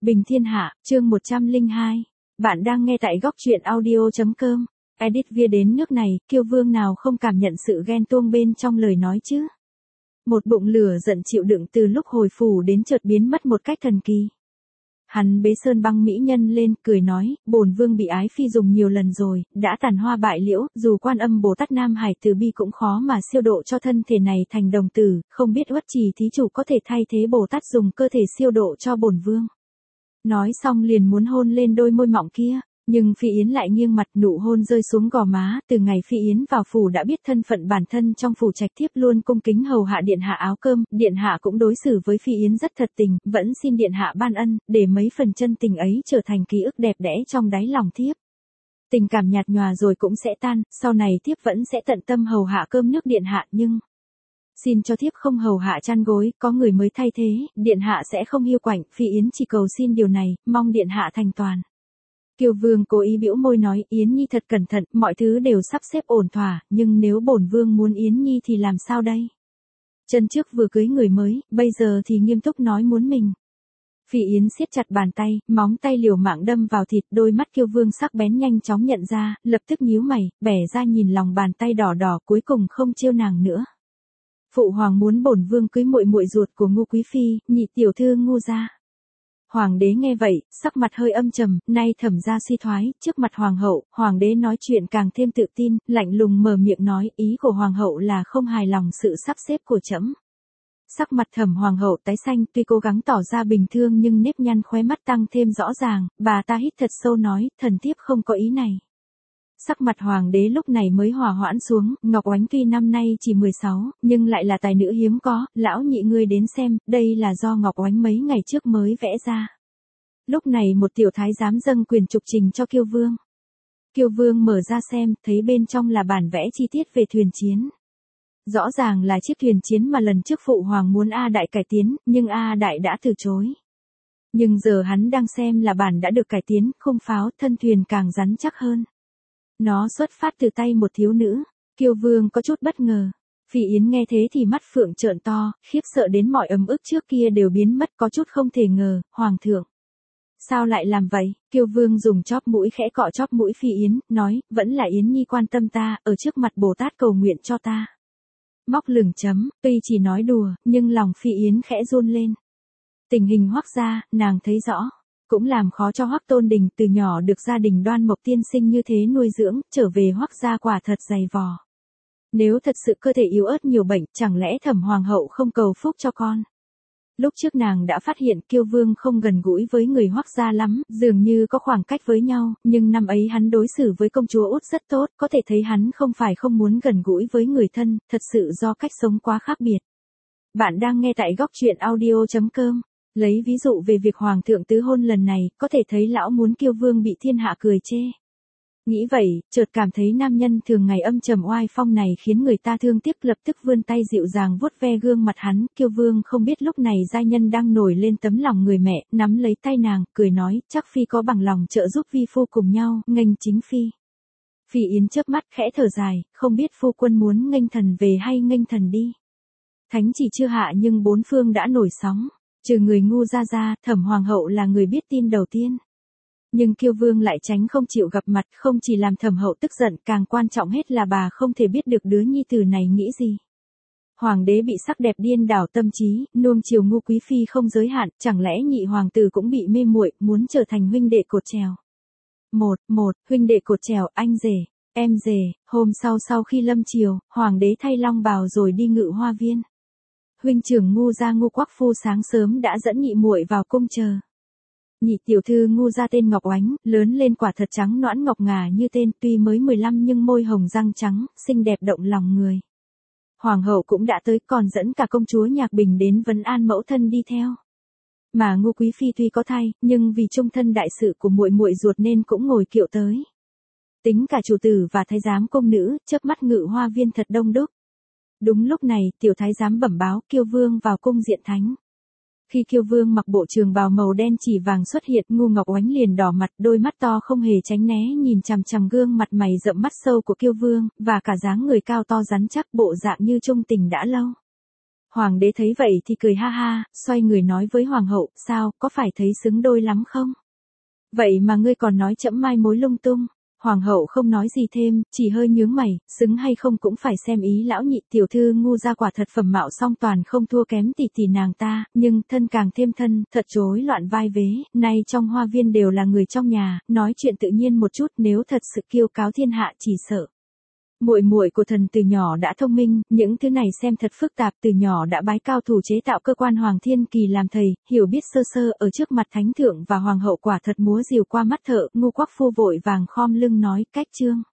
Bình Thiên Hạ, chương 102. Bạn đang nghe tại góc truyện audio.com. Edit via đến nước này, Kiêu Vương nào không cảm nhận sự ghen tuông bên trong lời nói chứ? Một bụng lửa giận chịu đựng từ lúc hồi phủ đến chợt biến mất một cách thần kỳ. Hắn bế sơn băng mỹ nhân lên, cười nói, bổn vương bị ái phi dùng nhiều lần rồi, đã tàn hoa bại liễu, dù Quan Âm Bồ Tát Nam Hải từ bi cũng khó mà siêu độ cho thân thể này thành đồng tử, không biết Uất Trì thí chủ có thể thay thế Bồ Tát dùng cơ thể siêu độ cho bổn vương. Nói xong liền muốn hôn lên đôi môi mọng kia, nhưng Phi Yến lại nghiêng mặt, nụ hôn rơi xuống gò má. Từ ngày Phi Yến vào phủ đã biết thân phận bản thân trong phủ trạch, thiếp luôn cung kính hầu hạ điện hạ áo cơm, điện hạ cũng đối xử với Phi Yến rất thật tình, vẫn xin điện hạ ban ân, để mấy phần chân tình ấy trở thành ký ức đẹp đẽ trong đáy lòng thiếp. Tình cảm nhạt nhòa rồi cũng sẽ tan, sau này thiếp vẫn sẽ tận tâm hầu hạ cơm nước điện hạ, nhưng xin cho thiếp không hầu hạ chăn gối, có người mới thay thế, điện hạ sẽ không hiu quạnh. Phi Yến chỉ cầu xin điều này, mong điện hạ thành toàn. Kiều Vương cố ý bĩu môi nói, Yến Nhi thật cẩn thận, mọi thứ đều sắp xếp ổn thỏa, nhưng nếu bổn vương muốn Yến Nhi thì làm sao đây? Chân trước vừa cưới người mới, bây giờ thì nghiêm túc nói muốn mình. Phi Yến siết chặt bàn tay, móng tay liều mạng đâm vào thịt, đôi mắt Kiêu Vương sắc bén nhanh chóng nhận ra, lập tức nhíu mày, bẻ ra nhìn lòng bàn tay đỏ đỏ, cuối cùng không trêu nàng nữa. Phụ hoàng muốn bổn vương cưới muội muội ruột của Ngô quý phi, nhị tiểu thư Ngô gia. Hoàng đế nghe vậy, sắc mặt hơi âm trầm, nay thẩm gia suy thoái, trước mặt hoàng hậu, hoàng đế nói chuyện càng thêm tự tin, lạnh lùng mở miệng nói, ý của hoàng hậu là không hài lòng sự sắp xếp của trẫm. Sắc mặt thẩm hoàng hậu tái xanh, tuy cố gắng tỏ ra bình thường nhưng nếp nhăn khóe mắt tăng thêm rõ ràng, bà ta hít thật sâu nói, thần thiếp không có ý này. Sắc mặt hoàng đế lúc này mới hòa hoãn xuống, Ngọc Oánh tuy năm nay chỉ 16, nhưng lại là tài nữ hiếm có, lão nhị ngươi đến xem, đây là do Ngọc Oánh mấy ngày trước mới vẽ ra. Lúc này một tiểu thái giám dâng quyền trục trình cho Kiêu Vương. Kiêu Vương mở ra xem, thấy bên trong là bản vẽ chi tiết về thuyền chiến. Rõ ràng là chiếc thuyền chiến mà lần trước phụ hoàng muốn A Đại cải tiến, nhưng A Đại đã từ chối. Nhưng giờ hắn đang xem là bản đã được cải tiến, khung pháo, thân thuyền càng rắn chắc hơn. Nó xuất phát từ tay một thiếu nữ. Kiêu Vương có chút bất ngờ. Phi Yến nghe thế thì mắt phượng trợn to, khiếp sợ đến mọi ấm ức trước kia đều biến mất, có chút không thể ngờ, hoàng thượng. Sao lại làm vậy? Kiêu Vương dùng chóp mũi khẽ cọ chóp mũi Phi Yến, nói, vẫn là Yến Nhi quan tâm ta, ở trước mặt Bồ Tát cầu nguyện cho ta. Móc lửng chấm, tuy chỉ nói đùa, nhưng lòng Phi Yến khẽ run lên. Tình hình Hoắc gia, nàng thấy rõ. Cũng làm khó cho Hoắc Tôn Đình, từ nhỏ được gia đình Đoan Mộc tiên sinh như thế nuôi dưỡng, trở về Hoắc gia quả thật dày vò. Nếu thật sự cơ thể yếu ớt nhiều bệnh, chẳng lẽ thẩm hoàng hậu không cầu phúc cho con? Lúc trước nàng đã phát hiện Kiêu Vương không gần gũi với người Hoắc gia lắm, dường như có khoảng cách với nhau, nhưng năm ấy hắn đối xử với công chúa Út rất tốt, có thể thấy hắn không phải không muốn gần gũi với người thân, thật sự do cách sống quá khác biệt. Bạn đang nghe tại góc truyện audio.com. Lấy ví dụ về việc hoàng thượng tứ hôn lần này, có thể thấy lão muốn Kiêu Vương bị thiên hạ cười chê. Nghĩ vậy, chợt cảm thấy nam nhân thường ngày âm trầm oai phong này khiến người ta thương tiếc, lập tức vươn tay dịu dàng vuốt ve gương mặt hắn. Kiêu Vương không biết lúc này giai nhân đang nổi lên tấm lòng người mẹ, nắm lấy tay nàng, cười nói, chắc phi có bằng lòng trợ giúp vi phu cùng nhau, nghênh chính phi. Phi Yến chớp mắt khẽ thở dài, không biết phu quân muốn nghênh thần về hay nghênh thần đi. Thánh chỉ chưa hạ nhưng bốn phương đã nổi sóng. Trừ người ngu ra, thẩm hoàng hậu là người biết tin đầu tiên. Nhưng Kiêu Vương lại tránh không chịu gặp mặt, không chỉ làm thẩm hậu tức giận, càng quan trọng hết là bà không thể biết được đứa nhi tử này nghĩ gì. Hoàng đế bị sắc đẹp điên đảo tâm trí, nuông chiều Ngô quý phi không giới hạn, chẳng lẽ nhị hoàng tử cũng bị mê muội, muốn trở thành huynh đệ cột chèo. Huynh đệ cột chèo, anh rể, em rể. Hôm sau khi lâm chiều, hoàng đế thay long bào rồi đi Ngự Hoa Viên. Huynh trưởng Ngô gia Ngô Quắc Phu sáng sớm đã dẫn nhị muội vào cung chờ. Nhị tiểu thư Ngô gia tên Ngọc Oánh, lớn lên quả thật trắng nõn ngọc ngà như tên, tuy mới 15 nhưng môi hồng răng trắng, xinh đẹp động lòng người. Hoàng hậu cũng đã tới, còn dẫn cả công chúa Nhạc Bình đến vấn an mẫu thân đi theo. Mà Ngô quý phi tuy có thai, nhưng vì trung thân đại sự của muội muội ruột nên cũng ngồi kiệu tới. Tính cả chủ tử và thái giám công nữ, chớp mắt Ngự Hoa Viên thật đông đúc. Đúng lúc này, tiểu thái giám bẩm báo Kiêu Vương vào cung diện thánh. Khi Kiêu Vương mặc bộ trường bào màu đen chỉ vàng xuất hiện, Ngô Ngọc Oánh liền đỏ mặt, đôi mắt to không hề tránh né nhìn chằm chằm gương mặt mày rậm mắt sâu của Kiêu Vương, và cả dáng người cao to rắn chắc, bộ dạng như trung tình đã lâu. Hoàng đế thấy vậy thì cười ha ha, xoay người nói với hoàng hậu, sao, có phải thấy xứng đôi lắm không? Vậy mà ngươi còn nói trẫm mai mối lung tung. Hoàng hậu không nói gì thêm, chỉ hơi nhướng mày, xứng hay không cũng phải xem ý lão nhị. Tiểu thư ngu ra quả thật phẩm mạo song toàn không thua kém tỷ tỷ nàng ta, nhưng thân càng thêm thân, thật rối loạn vai vế, nay trong hoa viên đều là người trong nhà, nói chuyện tự nhiên một chút, nếu thật sự kiêu cáo thiên hạ chỉ sợ. Muội muội của thần từ nhỏ đã thông minh, những thứ này xem thật phức tạp, từ nhỏ đã bái cao thủ chế tạo cơ quan Hoàng Thiên Kỳ làm thầy, hiểu biết sơ sơ, ở trước mặt thánh thượng và hoàng hậu quả thật múa rìu qua mắt thợ. Ngu Quắc Phu vội vàng khom lưng nói, cách trương.